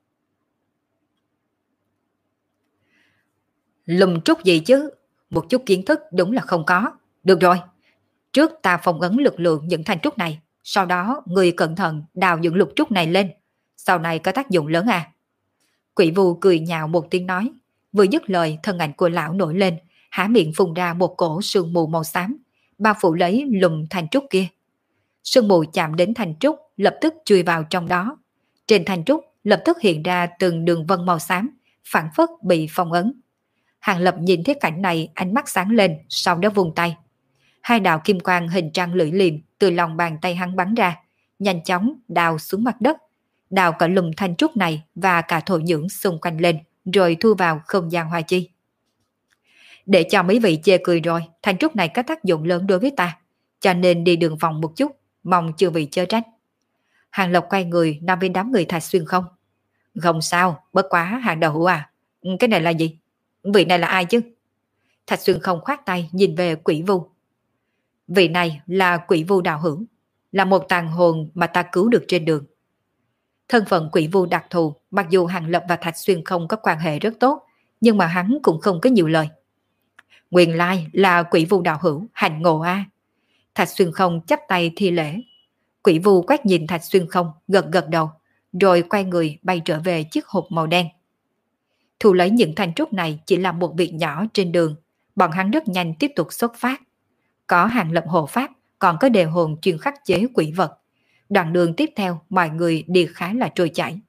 Speaker 2: Lùm trúc gì chứ? Một chút kiến thức đúng là không có. Được rồi, trước ta phong ấn lực lượng những thanh trúc này, sau đó người cẩn thận đào những lục trúc này lên, sau này có tác dụng lớn à? Quỷ vu cười nhạo một tiếng nói, vừa dứt lời thân ảnh của lão nổi lên, há miệng phun ra một cổ sương mù màu xám, bao phủ lấy lùm thanh trúc kia. Sương mù chạm đến thanh trúc, lập tức chui vào trong đó. Trên thanh trúc lập tức hiện ra từng đường vân màu xám, phảng phất bị phong ấn. Hàng Lập nhìn thấy cảnh này, ánh mắt sáng lên, sau đó vung tay. Hai đạo kim quang hình trăng lưỡi liềm từ lòng bàn tay hắn bắn ra, nhanh chóng đào xuống mặt đất, đào cả lùm thanh trúc này và cả thổ nhưỡng xung quanh lên, rồi thu vào không gian hoa chi. Để cho mấy vị chê cười rồi, thanh trúc này có tác dụng lớn đối với ta, cho nên đi đường vòng một chút, mong chư vị chớ trách. Hàng Lộc quay người nói với đám người Thạch Xuyên Không. Không sao, bất quá Hàng đạo hữu à, cái này là gì? Vị này là ai chứ? Thạch Xuyên Không khoát tay nhìn về Quỷ Vu. Vị này là Quỷ Vu đạo hữu, là một tàn hồn mà ta cứu được trên đường. Thân phận Quỷ Vu đặc thù, mặc dù Hàng Lập và Thạch Xuyên Không có quan hệ rất tốt, nhưng mà hắn cũng không có nhiều lời. Nguyên lai là Quỷ Vu đạo hữu, hành ngộ a. Thạch Xuyên Không chắp tay thi lễ. Quỷ Vu quét nhìn Thạch Xuyên Không, gật gật đầu, rồi quay người bay trở về chiếc hộp màu đen. Thu lấy những thanh trúc này chỉ là một việc nhỏ trên đường, bọn hắn rất nhanh tiếp tục xuất phát. Có Hàng Lập hộ pháp, còn có đề hồn chuyên khắc chế quỷ vật. Đoạn đường tiếp theo mọi người đi khá là trôi chảy.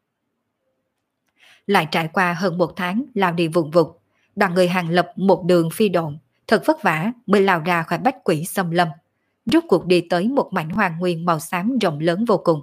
Speaker 2: Lại trải qua hơn một tháng lao đi vùng vụt, đoàn người Hàng Lập một đường phi độn, thật vất vả mới lao ra khỏi bách quỷ xâm lâm, rốt cuộc đi tới một mảnh hoàng nguyên màu xám rộng lớn vô cùng.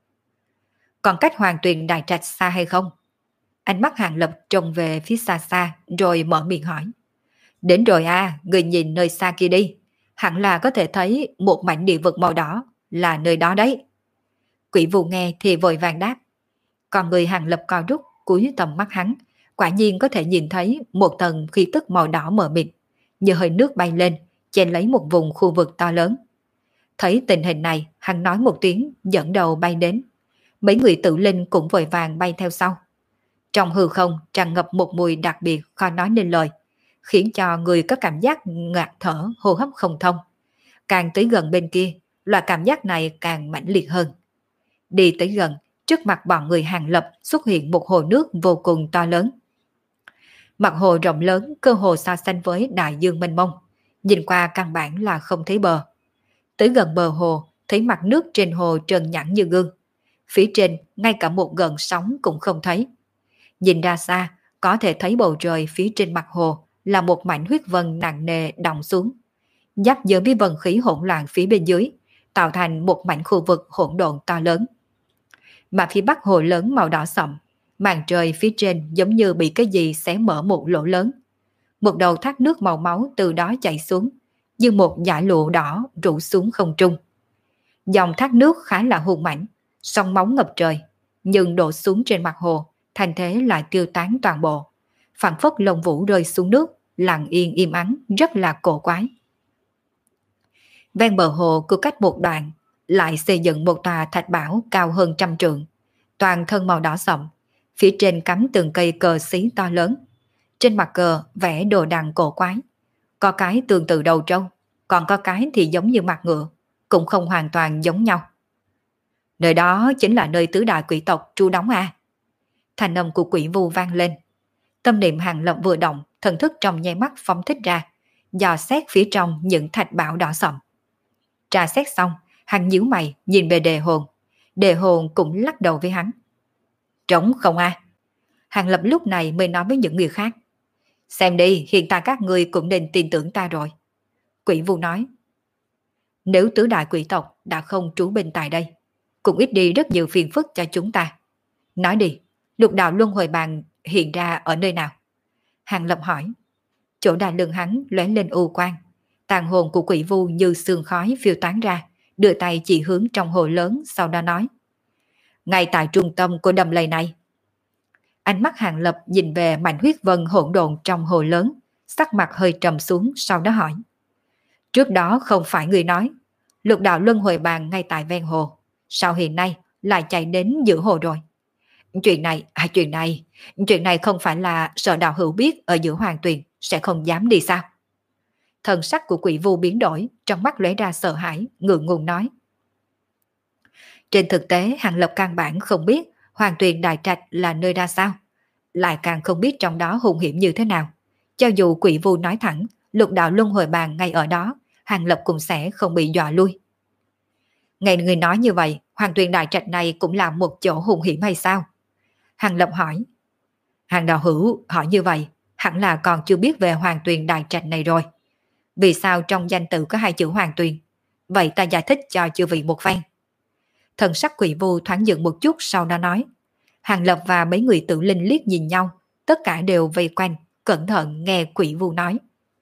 Speaker 2: Còn cách Hoàng Tuyền Đại Trạch xa hay không? Ánh mắt Hàng Lập trông về phía xa xa rồi mở miệng hỏi. Đến rồi à, người nhìn nơi xa kia đi, hẳn là có thể thấy một mảnh địa vực màu đỏ, là nơi đó đấy. Quỷ Vụ nghe thì vội vàng đáp. Còn người Hàng Lập co rút cúi tầm mắt hắn, quả nhiên có thể nhìn thấy một tầng khí tức màu đỏ mờ mịt, như hơi nước bay lên, che lấy một vùng khu vực to lớn. Thấy tình hình này, hắn nói một tiếng, dẫn đầu bay đến. Mấy người tự linh cũng vội vàng bay theo sau. Trong hư không tràn ngập một mùi đặc biệt khó nói nên lời, khiến cho người có cảm giác ngạt thở, hô hấp không thông. Càng tới gần bên kia, loại cảm giác này càng mãnh liệt hơn. Đi tới gần, trước mặt bọn người Hàng Lập xuất hiện một hồ nước vô cùng to lớn. Mặt hồ rộng lớn, cơ hồ so sánh với đại dương mênh mông, nhìn qua căn bản là không thấy bờ. Tới gần bờ hồ, thấy mặt nước trên hồ trơn nhẵn như gương. Phía trên, ngay cả một gợn sóng cũng không thấy. Nhìn ra xa, có thể thấy bầu trời phía trên mặt hồ là một mảnh huyết vân nặng nề đọng xuống. Giáp giữa với vân khí hỗn loạn phía bên dưới, tạo thành một mảnh khu vực hỗn độn to lớn. Mà phía bắc hồ lớn màu đỏ sậm, màn trời phía trên giống như bị cái gì xé mở một lỗ lớn. Một đầu thác nước màu máu từ đó chảy xuống, như một dải lụa đỏ rủ xuống không trung. Dòng thác nước khá là hung mãnh, sóng máu ngập trời, nhưng đổ xuống trên mặt hồ, thành thế lại tiêu tán toàn bộ. Phảng phất lông vũ rơi xuống nước, lặng yên im ắng, rất là cổ quái. Ven bờ hồ cứ cách một đoạn, lại xây dựng một tòa thạch bảo cao hơn trăm trượng, toàn thân màu đỏ sậm, phía trên cắm từng cây cờ xí to lớn. Trên mặt cờ vẽ đồ đằng cổ quái, có cái tương tự đầu trâu, còn có cái thì giống như mặt ngựa, cũng không hoàn toàn giống nhau. Nơi đó chính là nơi tứ đại quỷ tộc trú đóng à? Thành âm của Quỷ Vu vang lên. Tâm niệm Hàng Lập vừa động, thần thức trong nháy mắt phóng thích ra, dò xét phía trong những thạch bảo đỏ sậm. Tra xét xong, hắn nhíu mày nhìn về đề hồn. Đề hồn cũng lắc đầu với hắn. Trống không a? À? Hàng Lập lúc này mới nói với những người khác. Xem đi, hiện tại các người cũng nên tin tưởng ta rồi. Quỷ Vu nói. Nếu tứ đại quỷ tộc đã không trú bên tại đây, cũng ít đi rất nhiều phiền phức cho chúng ta. Nói đi, lục đạo luân hồi bàn hiện ra ở nơi nào? Hàng Lập hỏi. Chỗ đà lưng hắn lóe lên u quang. Tàn hồn của Quỷ Vu như sương khói phiêu tán ra, đưa tay chỉ hướng trong hồ lớn, sau đó nói. Ngay tại trung tâm của đầm lầy này. Ánh mắt Hàng Lập nhìn về mảnh huyết vân hỗn độn trong hồ lớn, sắc mặt hơi trầm xuống, sau đó hỏi. Trước đó không phải người nói, lục đạo luân hồi bàn ngay tại ven hồ, sao hiện nay lại chạy đến giữa hồ rồi? Chuyện này, à chuyện này, chuyện này không phải là sợ đạo hữu biết ở giữa Hoàng Tuyền sẽ không dám đi sao? Thần sắc của Quỷ Vu biến đổi, trong mắt lóe ra sợ hãi, ngượng ngùng nói. Trên thực tế, Hàng Lập căn bản không biết Hoàng Tuyền Đại Trạch là nơi ra sao, lại càng không biết trong đó hung hiểm như thế nào. Cho dù Quỷ Vu nói thẳng, lục đạo luân hồi bàn ngay ở đó, Hàng Lập cũng sẽ không bị dọa lui. Nghe người nói như vậy, Hoàng Tuyền Đại Trạch này cũng là một chỗ hung hiểm hay sao? Hàng Lập hỏi. Hàng đạo hữu hỏi như vậy, hẳn là còn chưa biết về Hoàng Tuyền Đại Trạch này rồi. Vì sao trong danh tự có hai chữ Hoàng Tuyền? Vậy ta giải thích cho chư vị một phen. Thần sắc Quỷ Vu thoáng dừng một chút, sau đó nói. Hàng Lập và mấy người Tử Linh liếc nhìn nhau, tất cả đều vây quanh, cẩn thận nghe Quỷ Vu nói.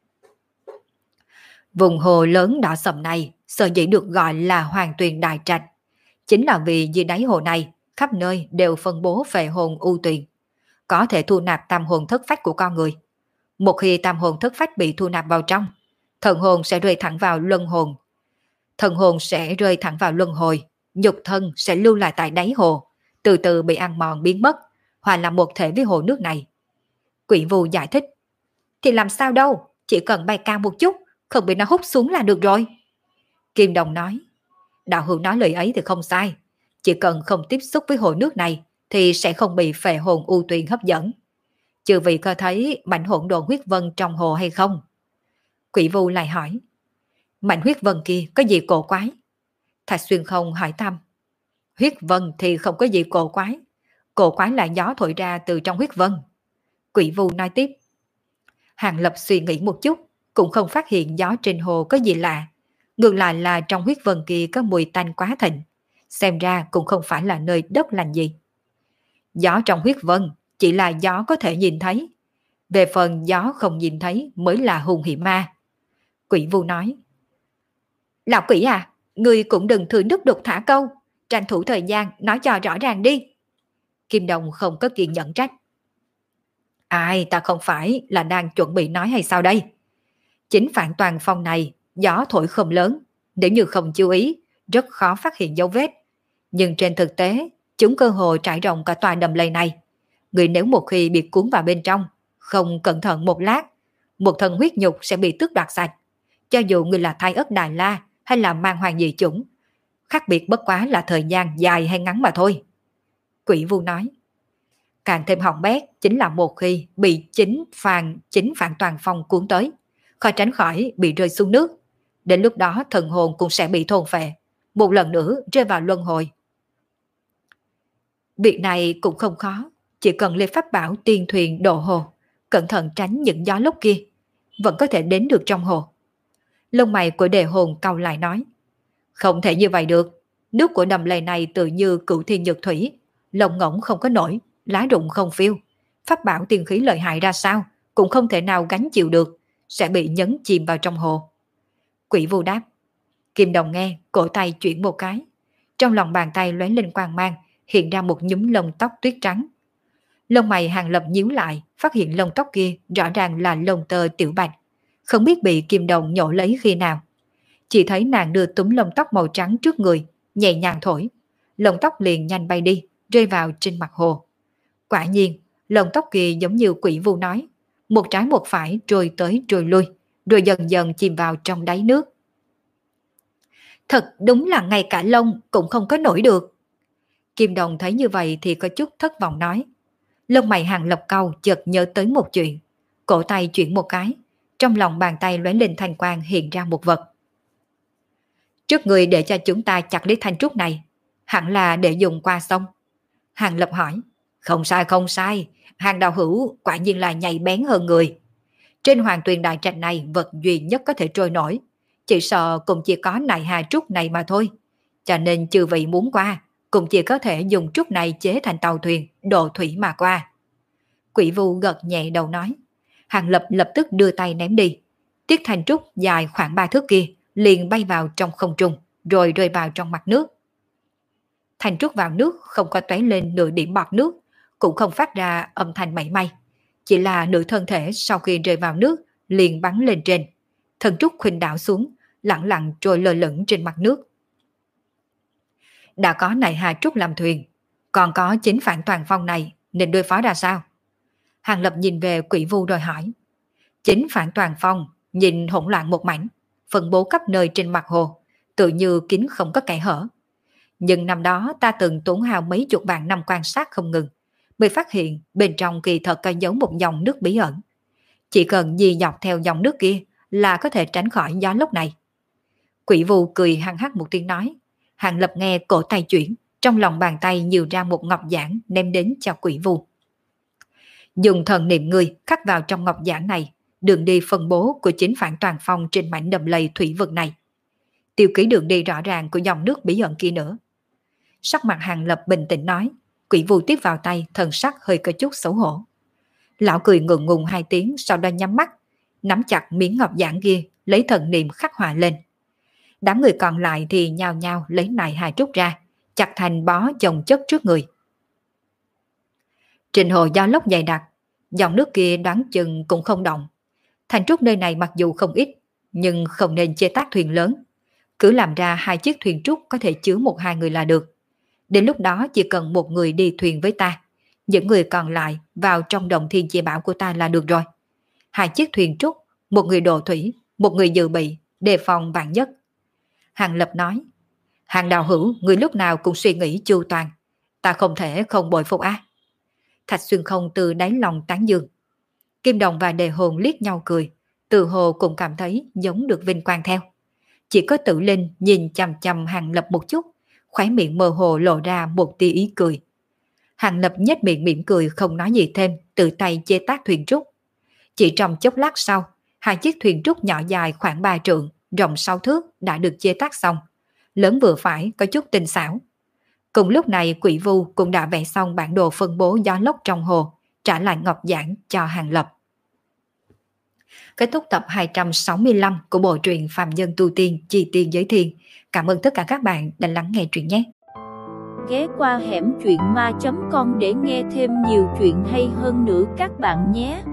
Speaker 2: Vùng hồ lớn đỏ sầm này sở dĩ được gọi là Hoàng Tuyền Đại Trạch, chính là vì dưới đáy hồ này khắp nơi đều phân bố phệ hồn u tuyền, có thể thu nạp tam hồn thất phách của con người. Một khi tam hồn thất phách bị thu nạp vào trong, thần hồn sẽ rơi thẳng vào luân hồn. Thần hồn sẽ rơi thẳng vào luân hồi, nhục thân sẽ lưu lại tại đáy hồ, từ từ bị ăn mòn biến mất, hòa làm một thể với hồ nước này. Quỷ Vu giải thích. Thì làm sao đâu, chỉ cần bay cao một chút, không bị nó hút xuống là được rồi. Kim Đồng nói. Đạo hữu nói lời ấy thì không sai, chỉ cần không tiếp xúc với hồ nước này thì sẽ không bị phệ hồn u tuyền hấp dẫn. Chư vị có thấy mảnh hỗn độn huyết vân trong hồ hay không? Quỷ Vu lại hỏi. Mảnh huyết vân kia có gì cổ quái? Thạch Xuyên Không hỏi thăm. Huyết vân thì không có gì cổ quái, cổ quái là gió thổi ra từ trong huyết vân. Quỷ Vu nói tiếp. Hàng Lập suy nghĩ một chút, cũng không phát hiện gió trên hồ có gì lạ, ngược lại là trong huyết vân kia có mùi tanh quá thịnh, xem ra cũng không phải là nơi đất lành gì. Gió trong huyết vân chỉ là gió có thể nhìn thấy, về phần gió không nhìn thấy mới là hung hiểm ma. Quỷ Vu nói. Lão quỷ à, ngươi cũng đừng thừa nước đục thả câu, tranh thủ thời gian nói cho rõ ràng đi. Kim Đồng không có kiên nhẫn trách. Ai, ta không phải là đang chuẩn bị nói hay sao đây? Chính Phản Toàn Phong này gió thổi không lớn, nếu như không chú ý rất khó phát hiện dấu vết, nhưng trên thực tế chúng cơ hồ trải rộng cả tòa đầm lầy này. Người nếu một khi bị cuốn vào bên trong, không cẩn thận một lát, một thân huyết nhục sẽ bị tước đoạt sạch. Cho dù người là thai ất Đại La hay là mang hoàng dị chủng, khác biệt bất quá là thời gian dài hay ngắn mà thôi. Quỷ Vu nói. Càng thêm hỏng bét chính là một khi bị chính phàn chính Phản Toàn Phong cuốn tới, khó tránh khỏi bị rơi xuống nước. Đến lúc đó thần hồn cũng sẽ bị thôn phệ, một lần nữa rơi vào luân hồi. Việc này cũng không khó, chỉ cần lên pháp bảo tiên thuyền độ hồ, cẩn thận tránh những gió lốc kia, vẫn có thể đến được trong hồ. Lông mày của Đề Hồn cau lại nói. Không thể như vậy được, nước của đầm lầy này tự như cửu thiên nhật thủy, lồng ngỗng không có nổi, lá rụng không phiêu, pháp bảo tiên khí lợi hại ra sao cũng không thể nào gánh chịu được, sẽ bị nhấn chìm vào trong hồ. Quỷ Vu đáp. Kim Đồng nghe, cổ tay chuyển một cái, trong lòng bàn tay lóe lên quang mang, hiện ra một nhúm lông tóc tuyết trắng. Lông mày Hàng Lập nhíu lại, phát hiện lông tóc kia rõ ràng là lông tơ Tiểu Bạch, không biết bị Kim Đồng nhổ lấy khi nào. Chỉ thấy nàng đưa túm lông tóc màu trắng trước người, nhẹ nhàng thổi, lông tóc liền nhanh bay đi, rơi vào trên mặt hồ. Quả nhiên, lông tóc kia giống như Quỷ Vu nói, một trái một phải trôi tới trôi lui, rồi dần dần chìm vào trong đáy nước. Thật đúng là ngay cả lông cũng không có nổi được. Kim Đồng thấy như vậy thì có chút thất vọng nói. Lông mày Hàng Lập cau chợt nhớ tới một chuyện, cổ tay chuyển một cái, trong lòng bàn tay lóe lên thanh quang hiện ra một vật. Trước người để cho chúng ta chặt lấy thanh trúc này, hẳn là để dùng qua sông. Hàng Lập hỏi. Không sai không sai, Hàng đạo hữu quả nhiên là nhạy bén hơn người. Trên Hoàng Tuyền Đại Trạch này vật duy nhất có thể trôi nổi, chỉ sợ cũng chỉ có nại hà trúc này mà thôi. Cho nên chư vị muốn qua, cũng chỉ có thể dùng trúc này chế thành tàu thuyền, độ thủy mà qua. Quỷ Vu gật nhẹ đầu nói. Hàng Lập lập tức đưa tay ném đi. Tiết thanh trúc dài khoảng ba thước kia liền bay vào trong không trung, rồi rơi vào trong mặt nước. Thanh trúc vào nước không có tóe lên nửa điểm bọt nước, cũng không phát ra âm thanh mảy may. Chỉ là nửa thân thể sau khi rơi vào nước liền bắn lên trên. Thân trúc khuynh đảo xuống, lặng lặng trôi lơ lửng trên mặt nước. Đã có này Hà Trúc làm thuyền, còn có chính Phản Toàn Phong này, nên đối phó ra sao? Hàng Lập nhìn về Quỷ Vu rồi hỏi. Chính Phản Toàn Phong nhìn hỗn loạn một mảnh, phân bố khắp nơi trên mặt hồ, tự như kín không có kẽ hở. Nhưng năm đó ta từng tốn hao mấy chục vạn năm quan sát không ngừng, mới phát hiện bên trong kỳ thật có giấu một dòng nước bí ẩn. Chỉ cần di dọc theo dòng nước kia là có thể tránh khỏi gió lốc này. Quỷ Vu cười hăng hắc một tiếng nói. Hàng Lập nghe cổ tay chuyển, trong lòng bàn tay nhiều ra một ngọc giản đem đến cho Quỷ Vu. Dùng thần niệm người khắc vào trong ngọc giản này, đường đi phân bố của chính phản toàn phong trên mảnh đầm lầy thủy vực này. Tiêu ký đường đi rõ ràng của dòng nước bí ẩn kia nữa. Sắc mặt Hàng Lập bình tĩnh nói, Quỷ Vu tiếp vào tay, thần sắc hơi có chút xấu hổ. Lão cười ngượng ngùng hai tiếng, sau đó nhắm mắt, nắm chặt miếng ngọc giản kia, lấy thần niệm khắc họa lên. Đám người còn lại thì nhao nhao lấy nải hai trúc ra, chặt thành bó chồng chất trước người. Trình hồ gió lốc dày đặc, dòng nước kia đoán chừng cũng không động. Thành trúc nơi này mặc dù không ít, nhưng không nên chế tác thuyền lớn. Cứ làm ra hai chiếc thuyền trúc có thể chứa một hai người là được. Đến lúc đó chỉ cần một người đi thuyền với ta, những người còn lại vào trong đồng thiên chi bảo của ta là được rồi. Hai chiếc thuyền trúc, một người đồ thủy, một người dự bị, đề phòng vạn nhất. Hàng Lập nói, Hàng đạo hữu, người lúc nào cũng suy nghĩ chu toàn, ta không thể không bội phục á. Thạch Xuyên Không từ đáy lòng tán dương. Kim Đồng và Đề Hồn liếc nhau cười, từ hồ cũng cảm thấy giống được vinh quang theo. Chỉ có Tử Linh nhìn chằm chằm Hàng Lập một chút, khóe miệng mơ hồ lộ ra một tia ý cười. Hàng Lập nhếch miệng mỉm cười không nói gì thêm, tự tay chế tác thuyền trúc. Chỉ trong chốc lát sau, hai chiếc thuyền trúc nhỏ dài khoảng ba trượng, rộng sáu thước đã được chế tác xong, lớn vừa phải, có chút tinh xảo. Cùng lúc này Quỷ Vu cũng đã vẽ xong bản đồ phân bố gió lốc trong hồ, trả lại ngọc giản cho Hàng Lập. Kết thúc tập hai trăm sáu mươi lăm của bộ truyện Phàm Nhân Tu Tiên Chi Tiên Giới Thiên. Cảm ơn tất cả các bạn đã lắng nghe truyện nhé.
Speaker 1: Ghé qua hẻm truyện ma chấm com để nghe thêm nhiều chuyện hay hơn nữa các bạn nhé.